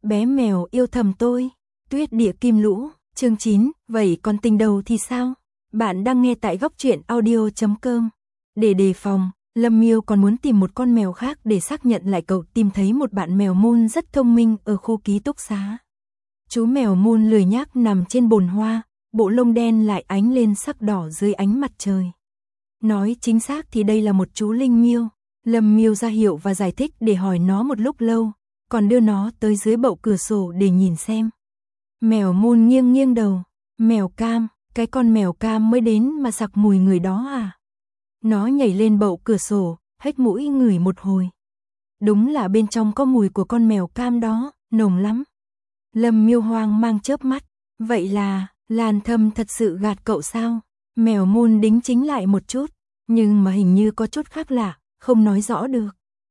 Bé mèo yêu thầm tôi. Tuyết địa kim lũ, chương 9, vậy còn tình đầu thì sao? Bạn đang nghe tại góc truyện audio.com. Để đề phòng, Lâm Miêu còn muốn tìm một con mèo khác để xác nhận lại cậu tìm thấy một bạn mèo Moon rất thông minh ở khu ký túc xá. Chú mèo Moon lười nhác nằm trên bồn hoa, bộ lông đen lại ánh lên sắc đỏ dưới ánh mặt trời. Nói chính xác thì đây là một chú linh miêu. Lâm Miêu ra hiệu và giải thích để hỏi nó một lúc lâu, còn đưa nó tới dưới bậu cửa sổ để nhìn xem. Mèo Moon nghiêng nghiêng đầu. Mèo Cam, cái con mèo Cam mới đến mà sặc mùi người đó à? Nó nhảy lên bậu cửa sổ, hếch mũi ngửi một hồi. Đúng là bên trong có mùi của con mèo Cam đó, nồng lắm. Lâm Miêu hoang mang chớp mắt. Vậy là, Lan Thâm thật sự gạt cậu sao? Mèo Moon đính chính lại một chút, nhưng mà hình như có chút khác lạ, không nói rõ được.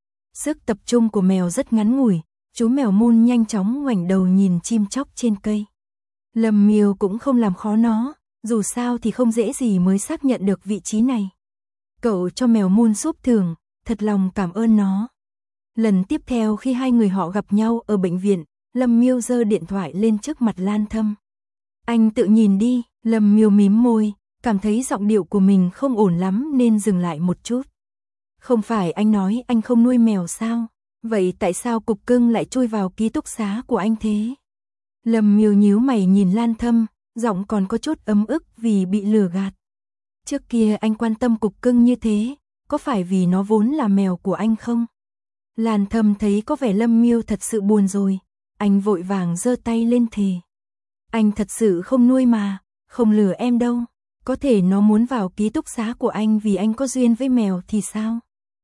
Sức tập trung của mèo rất ngắn ngủi, chú mèo Moon nhanh chóng ngoảnh đầu nhìn chim chóc trên cây. Lâm Miêu cũng không làm khó nó, dù sao thì không dễ gì mới xác nhận được vị trí này. Cậu cho mèo Moon giúp thưởng, thật lòng cảm ơn nó. Lần tiếp theo khi hai người họ gặp nhau ở bệnh viện, Lâm Miêu giơ điện thoại lên trước mặt Lan Thâm. Anh tự nhìn đi. Lâm Miêu mím môi, cảm thấy giọng điệu của mình không ổn lắm nên dừng lại một chút. Không phải anh nói anh không nuôi mèo sao? Vậy tại sao cục cưng lại chui vào ký túc xá của anh thế? Lâm Miêu nhíu mày nhìn Lan Thâm, giọng còn có chút ấm ức vì bị lừa gạt. Trước kia anh quan tâm cục cưng như thế, có phải vì nó vốn là mèo của anh không? Lan Thâm thấy có vẻ Lâm Miêu thật sự buồn rồi, anh vội vàng giơ tay lên thề. Anh thật sự không nuôi mà, không lừa em đâu. Có thể nó muốn vào ký túc xá của anh vì anh có duyên với mèo thì sao?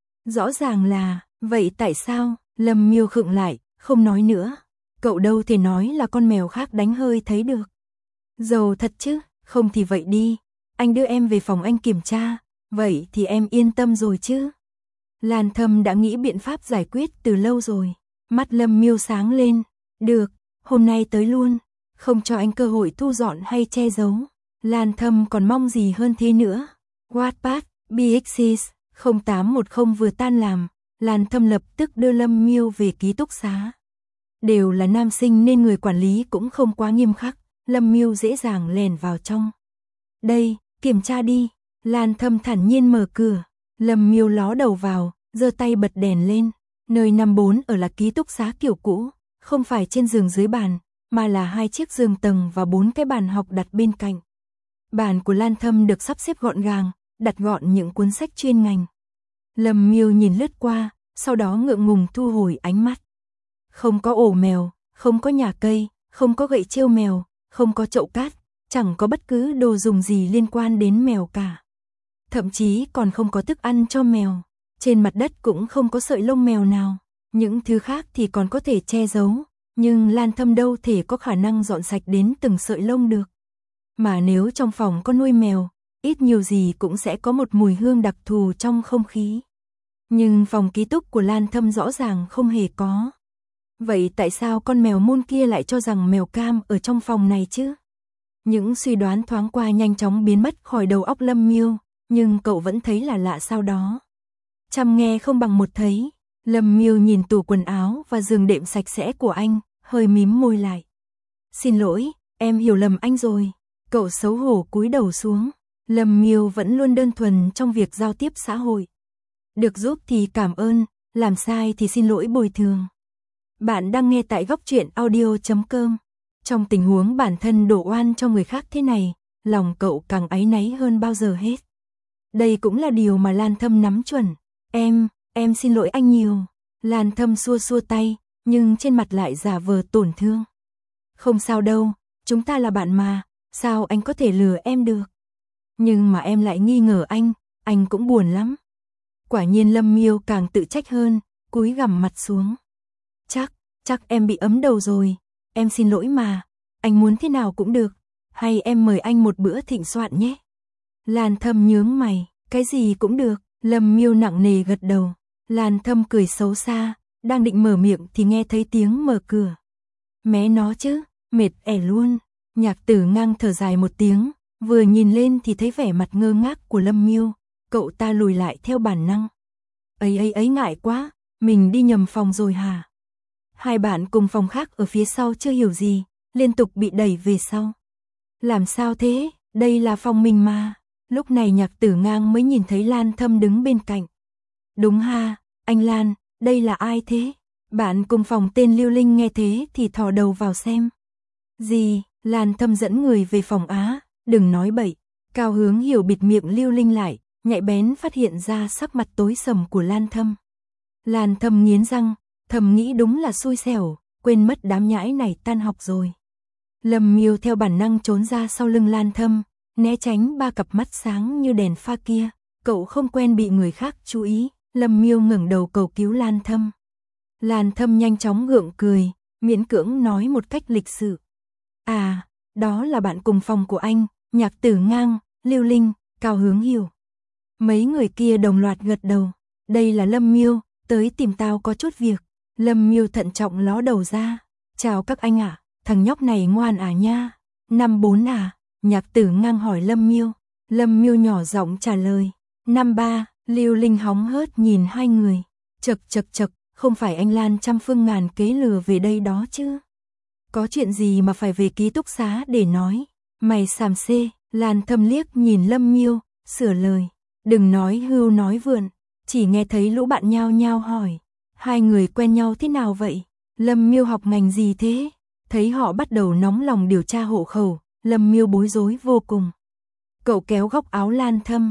Rõ ràng là, vậy tại sao? Lâm Miêu khựng lại, không nói nữa. Cậu đâu thể nói là con mèo khác đánh hơi thấy được. Giàu thật chứ, không thì vậy đi. Anh đưa em về phòng anh kiểm tra, vậy thì em yên tâm rồi chứ. Lan Thâm đã nghĩ biện pháp giải quyết từ lâu rồi. Mắt Lâm Miêu sáng lên. Được, hôm nay tới luôn. Không cho anh cơ hội thu dọn hay che giấu. Lan Thâm còn mong gì hơn thế nữa. Wattpad, BXC 0810 vừa tan làm, Lan Thâm lập tức đưa Lâm Miêu về ký túc xá. Đều là nam sinh nên người quản lý cũng không quá nghiêm khắc, Lâm Miêu dễ dàng lèn vào trong. Đây, kiểm tra đi. Lan Thâm thản nhiên mở cửa. Lâm Miêu ló đầu vào, giơ tay bật đèn lên. Nơi năm 4 ở là ký túc xá kiểu cũ, không phải trên giường dưới bàn, mà là 2 chiếc giường tầng và 4 cái bàn học đặt bên cạnh. Bàn của Lan Thâm được sắp xếp gọn gàng, đặt gọn những cuốn sách chuyên ngành. Lâm Miêu nhìn lướt qua, sau đó ngượng ngùng thu hồi ánh mắt. Không có ổ mèo, không có nhà cây, không có gậy trêu mèo, không có chậu cát, chẳng có bất cứ đồ dùng gì liên quan đến mèo cả. Thậm chí còn không có thức ăn cho mèo. Trên mặt đất cũng không có sợi lông mèo nào. Những thứ khác thì còn có thể che giấu, nhưng Lan Thâm đâu thể có khả năng dọn sạch đến từng sợi lông được. Mà nếu trong phòng có nuôi mèo, ít nhiều gì cũng sẽ có một mùi hương đặc thù trong không khí. Nhưng phòng ký túc của Lan Thâm rõ ràng không hề có. Vậy tại sao con mèo Moon kia lại cho rằng mèo Cam ở trong phòng này chứ? Những suy đoán thoáng qua nhanh chóng biến mất khỏi đầu óc Lâm Miêu, nhưng cậu vẫn thấy là lạ sao đó. Chăm nghe không bằng một thấy. Lâm Miêu nhìn tủ quần áo và giường đệm sạch sẽ của anh, hơi mím môi lại. Xin lỗi, em hiểu lầm anh rồi. Cậu xấu hổ cúi đầu xuống. Lâm Miêu vẫn luôn đơn thuần trong việc giao tiếp xã hội. Được giúp thì cảm ơn, làm sai thì xin lỗi bồi thường. Bạn đang nghe tại góc truyện audio.com. Trong tình huống bản thân đổ oan cho người khác thế này, lòng cậu càng áy náy hơn bao giờ hết. Đây cũng là điều mà Lan Thâm nắm chuẩn. Em xin lỗi anh nhiều. Lan Thâm xua xua tay, nhưng trên mặt lại giả vờ tổn thương. Không sao đâu, chúng ta là bạn mà, sao anh có thể lừa em được? Nhưng mà em lại nghi ngờ anh cũng buồn lắm. Quả nhiên Lâm Miêu càng tự trách hơn, cúi gằm mặt xuống. Chắc em bị ấm đầu rồi, em xin lỗi mà, anh muốn thế nào cũng được, hay em mời anh một bữa thịnh soạn nhé. Lan Thâm nhướng mày, cái gì cũng được. Lâm Miêu nặng nề gật đầu. Lan Thâm cười xấu xa, đang định mở miệng thì nghe thấy tiếng mở cửa. Mé nó chứ, mệt ẻ luôn. Nhạc Tử ngang thở dài một tiếng, vừa nhìn lên thì thấy vẻ mặt ngơ ngác của Lâm Miêu, cậu ta lùi lại theo bản năng. Ấy ngại quá, mình đi nhầm phòng rồi hả? Hai bạn cùng phòng khác ở phía sau chưa hiểu gì, liên tục bị đẩy về sau. Làm sao thế, đây là phòng mình mà. Lúc này Nhạc Tử Ngang mới nhìn thấy Lan Thâm đứng bên cạnh. Đúng ha, anh Lan, đây là ai thế? Bạn cùng phòng tên Lưu Linh nghe thế thì thò đầu vào xem. Gì, Lan Thâm dẫn người về phòng á, đừng nói bậy. Cao Hướng Hiểu bịt miệng Lưu Linh lại, nhạy bén phát hiện ra sắc mặt tối sầm của Lan Thâm. Lan Thâm nghiến răng, thầm nghĩ đúng là xui xẻo, quên mất đám nhãi này tan học rồi. Lâm Miêu theo bản năng trốn ra sau lưng Lan Thâm, né tránh ba cặp mắt sáng như đèn pha kia. Cậu không quen bị người khác chú ý, Lâm Miêu ngẩng đầu cầu cứu Lan Thâm. Lan Thâm nhanh chóng gượng cười, miễn cưỡng nói một cách lịch sự. À, đó là bạn cùng phòng của anh, Nhạc Tử Ngang, Lưu Linh, Cao Hướng Hiểu. Mấy người kia đồng loạt gật đầu. Đây là Lâm Miêu, tới tìm tao có chút việc. Lâm Miêu thận trọng ló đầu ra. Chào các anh ạ, thằng nhóc này ngoan à nha. Năm 4 à? Nhạc Tử Ngang hỏi Lâm Miêu. Lâm Miêu nhỏ giọng trả lời. Năm 3, Lưu Linh hóng hớt nhìn hai người. Chậc, không phải anh Lan trăm phương ngàn kế lừa về đây đó chứ. Có chuyện gì mà phải về ký túc xá để nói. Mày xàm xê, Lan Thâm liếc nhìn Lâm Miêu, sửa lời. Đừng nói hưu nói vượn, chỉ nghe thấy lũ bạn nhao nhao hỏi. Hai người quen nhau thế nào vậy? Lâm Miêu học ngành gì thế? Thấy họ bắt đầu nóng lòng điều tra hộ khẩu, Lâm Miêu bối rối vô cùng. Cậu kéo góc áo Lan Thâm.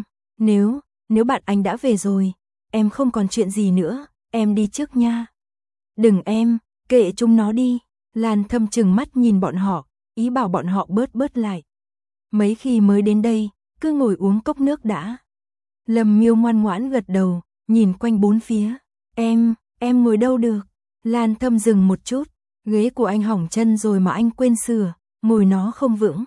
Nếu bạn anh đã về rồi, em không còn chuyện gì nữa, em đi trước nha. Đừng em, kệ chúng nó đi. Lan Thâm trừng mắt nhìn bọn họ, ý bảo bọn họ bớt lại. Mấy khi mới đến đây, cứ ngồi uống cốc nước đã. Lâm Miêu ngoan ngoãn gật đầu, nhìn quanh bốn phía. Em ngồi đâu được? Lan Thâm dừng một chút, ghế của anh hỏng chân rồi mà anh quên sửa, ngồi nó không vững.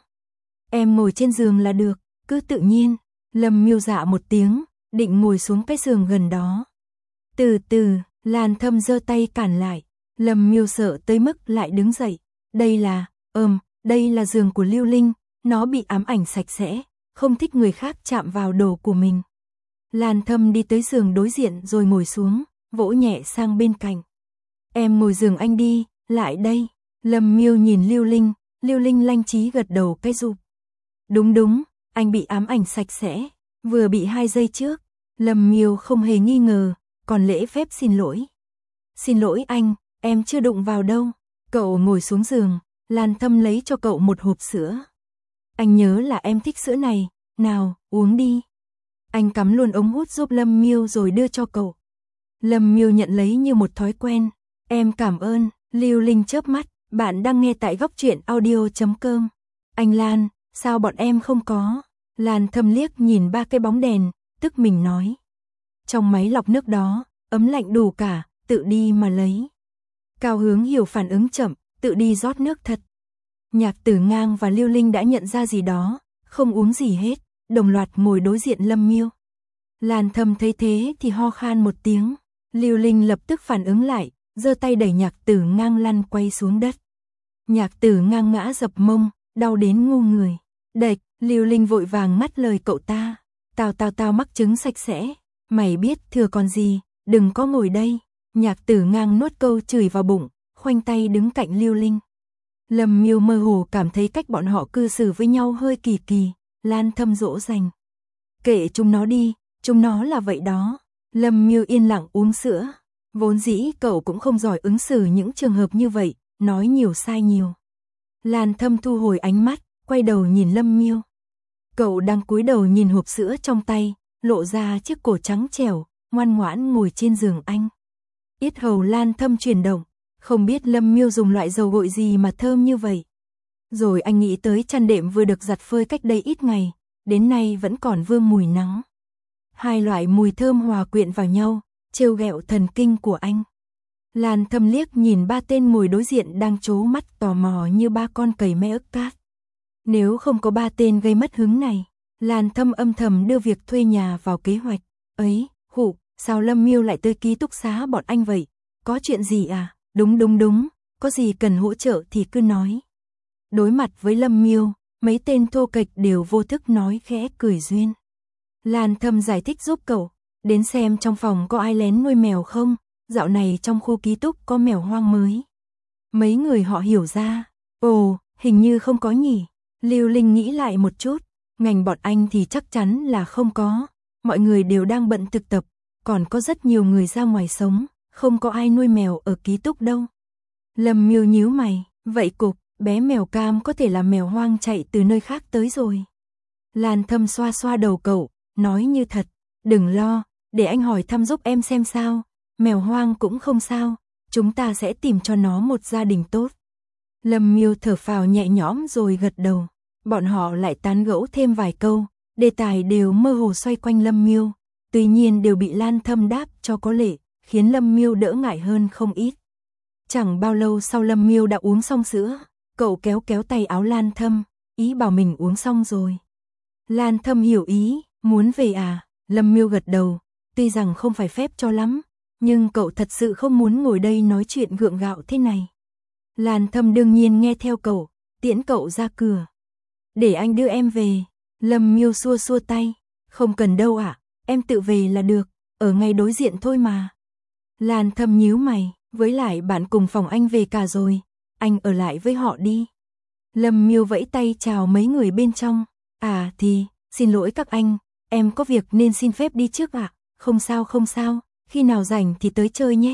Em ngồi trên giường là được, cứ tự nhiên. Lâm Miêu dạ một tiếng, định ngồi xuống cái giường gần đó. Từ từ, Lan Thâm giơ tay cản lại. Lâm Miêu sợ tới mức lại đứng dậy. Đây là giường của Lưu Linh, nó bị ám ảnh sạch sẽ, không thích người khác chạm vào đồ của mình. Lan Thâm đi tới giường đối diện rồi ngồi xuống, vỗ nhẹ sang bên cạnh. Em ngồi giường anh đi, lại đây. Lâm Miêu nhìn Lưu Linh lanh trí gật đầu cái rụp. Đúng, anh bị ám ảnh sạch sẽ, vừa bị 2 giây trước. Lâm Miêu không hề nghi ngờ, còn lễ phép xin lỗi. Xin lỗi anh, em chưa đụng vào đâu. Cậu ngồi xuống giường, Lan Thâm lấy cho cậu một hộp sữa. Anh nhớ là em thích sữa này, nào, uống đi. Anh cắm luôn ống hút giúp Lâm Miêu rồi đưa cho cậu. Lâm Miêu nhận lấy như một thói quen. Em cảm ơn. Lưu Linh chớp mắt. Bạn đang nghe tại góc truyện audio.com. Anh Lan, sao bọn em không có? Lan Thâm liếc nhìn 3 cái bóng đèn, tức mình nói. Trong máy lọc nước đó, ấm lạnh đủ cả, tự đi mà lấy. Cao Hướng Hiểu phản ứng chậm, tự đi rót nước thật. Nhạc Tử Ngang và Lưu Linh đã nhận ra gì đó, không uống gì hết, đồng loạt ngồi đối diện Lâm Miêu. Lan Thâm thấy thế thì ho khan một tiếng. Lưu Linh lập tức phản ứng lại, giơ tay đẩy Nhạc Tử Ngang lăn quay xuống đất. Nhạc Tử Ngang ngã dập mông, đau đến ngu người. Đệch, Lưu Linh vội vàng ngắt lời cậu ta. Tao mắc chứng sạch sẽ. Mày biết thừa còn gì, đừng có ngồi đây. Nhạc Tử Ngang nuốt câu chửi vào bụng, khoanh tay đứng cạnh Lưu Linh. Lâm Miêu mơ hồ cảm thấy cách bọn họ cư xử với nhau hơi kỳ kỳ. Lan Thâm dỗ dành. Kệ chúng nó đi, chúng nó là vậy đó. Lâm Miêu yên lặng uống sữa. Vốn dĩ cậu cũng không giỏi ứng xử những trường hợp như vậy, nói nhiều sai nhiều. Lan Thâm thu hồi ánh mắt, quay đầu nhìn Lâm Miêu. Cậu đang cúi đầu nhìn hộp sữa trong tay, lộ ra chiếc cổ trắng trẻo, ngoan ngoãn ngồi trên giường anh. Yết hầu Lan Thâm chuyển động, không biết Lâm Miêu dùng loại dầu gội gì mà thơm như vậy. Rồi anh nghĩ tới chăn đệm vừa được giặt phơi cách đây ít ngày, đến nay vẫn còn vương mùi nắng. Hai loại mùi thơm hòa quyện vào nhau, trêu ghẹo thần kinh của anh. Lan Thâm liếc nhìn 3 tên ngồi đối diện đang trố mắt tò mò như 3 con cầy me ức cát. Nếu không có 3 tên gây mất hứng này, Lan Thâm âm thầm đưa việc thuê nhà vào kế hoạch. Ấy, sao Lâm Miêu lại tới ký túc xá bọn anh vậy? Có chuyện gì à? Đúng, có gì cần hỗ trợ thì cứ nói. Đối mặt với Lâm Miêu, mấy tên thô kệch đều vô thức nói khẽ cười duyên. Lan Thâm giải thích giúp cậu, đến xem trong phòng có ai lén nuôi mèo không, dạo này trong khu ký túc có mèo hoang mới, Mấy người họ hiểu ra. Ồ, hình như không có nhỉ. Lưu Linh nghĩ lại một chút. Ngành bọn anh thì chắc chắn là không có. Mọi người đều đang bận thực tập. Còn có rất nhiều người ra ngoài sống. Không có ai nuôi mèo ở ký túc đâu. Lâm Miêu nhíu mày. Vậy Cục, bé mèo cam có thể là mèo hoang chạy từ nơi khác tới rồi. Lan Thâm xoa xoa đầu cậu, nói như thật. Đừng lo, để anh hỏi thăm giúp em xem sao. Mèo hoang cũng không sao. Chúng ta sẽ tìm cho nó một gia đình tốt. Lâm Miêu thở phào nhẹ nhõm rồi gật đầu. Bọn họ lại tán gẫu thêm vài câu. Đề tài đều mơ hồ xoay quanh Lâm Miêu. Tuy nhiên đều bị Lan Thâm đáp cho có lệ, khiến Lâm Miêu đỡ ngại hơn không ít. Chẳng bao lâu sau Lâm Miêu đã uống xong sữa. Cậu kéo kéo tay áo Lan Thâm, ý bảo mình uống xong rồi. Lan Thâm hiểu ý, muốn về à? Lâm Miêu gật đầu, tuy rằng không phải phép cho lắm, nhưng cậu thật sự không muốn ngồi đây nói chuyện gượng gạo thế này. Lan Thâm đương nhiên nghe theo cậu, tiễn cậu ra cửa. Để anh đưa em về. Lâm Miêu xua xua tay, không cần đâu ạ, em tự về là được, ở ngay đối diện thôi mà. Lan Thâm nhíu mày, với lại bạn cùng phòng anh về cả rồi, anh ở lại với họ đi. Lâm Miêu vẫy tay chào mấy người bên trong. À thì, xin lỗi các anh, em có việc nên xin phép đi trước ạ. Không sao không sao, khi nào rảnh thì tới chơi nhé.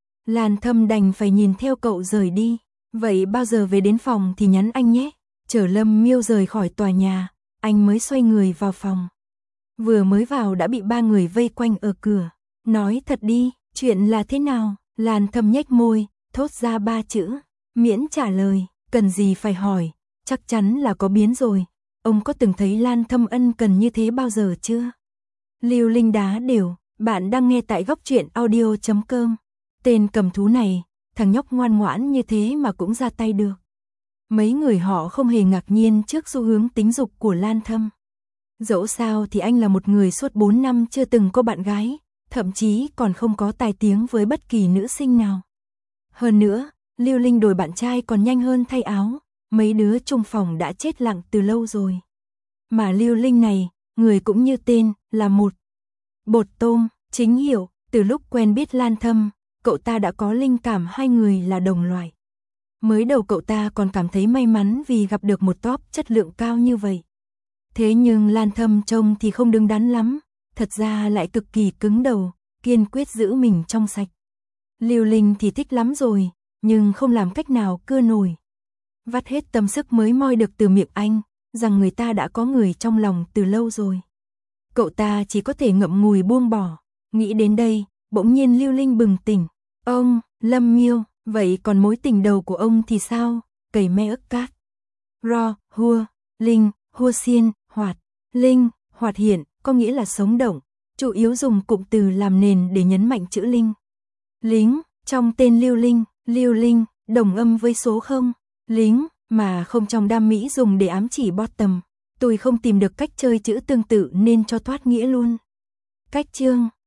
Lan Thâm đành phải nhìn theo cậu rời đi. Vậy bao giờ về đến phòng thì nhắn anh nhé. Chở Lâm Miêu rời khỏi tòa nhà, anh mới xoay người vào phòng. Vừa mới vào đã bị 3 người vây quanh ở cửa. Nói thật đi, chuyện là thế nào? Lan Thâm nhếch môi, thốt ra 3 chữ. Miễn trả lời, cần gì phải hỏi, chắc chắn là có biến rồi. Ông có từng thấy Lan Thâm ân cần như thế bao giờ chưa? Lưu Linh đá đều, bạn đang nghe tại góc truyện audio.com. Tên cầm thú này, thằng nhóc ngoan ngoãn như thế mà cũng ra tay được. Mấy người họ không hề ngạc nhiên trước xu hướng tính dục của Lan Thâm. Dẫu sao thì anh là một người suốt 4 năm chưa từng có bạn gái, thậm chí còn không có tai tiếng với bất kỳ nữ sinh nào. Hơn nữa, Lưu Linh đổi bạn trai còn nhanh hơn thay áo, mấy đứa chung phòng đã chết lặng từ lâu rồi. Mà Lưu Linh này, người cũng như tên, là một bột tôm, chính hiệu, từ lúc quen biết Lan Thâm, cậu ta đã có linh cảm hai người là đồng loại. Mới đầu cậu ta còn cảm thấy may mắn vì gặp được một top chất lượng cao như vậy. Thế nhưng Lan Thâm trông thì không đứng đắn lắm, thật ra lại cực kỳ cứng đầu, kiên quyết giữ mình trong sạch. Lưu Linh thì thích lắm rồi, nhưng không làm cách nào cưa nổi. Vắt hết tâm sức mới moi được từ miệng anh, rằng người ta đã có người trong lòng từ lâu rồi. Cậu ta chỉ có thể ngậm ngùi buông bỏ. Nghĩ đến đây, bỗng nhiên Lưu Linh bừng tỉnh. Ông, Lâm Miêu, vậy còn mối tình đầu của ông thì sao? Cầy me ức cát. Ro, hua, linh, hua xiên, hoạt. Linh, hoạt hiện, có nghĩa là sống động, chủ yếu dùng cụm từ làm nền để nhấn mạnh chữ linh. Lính, trong tên Lưu Linh, đồng âm với số 0. Lính, mà không trong đam mỹ dùng để ám chỉ bottom. Tôi không tìm được cách chơi chữ tương tự nên cho thoát nghĩa luôn. Cách chương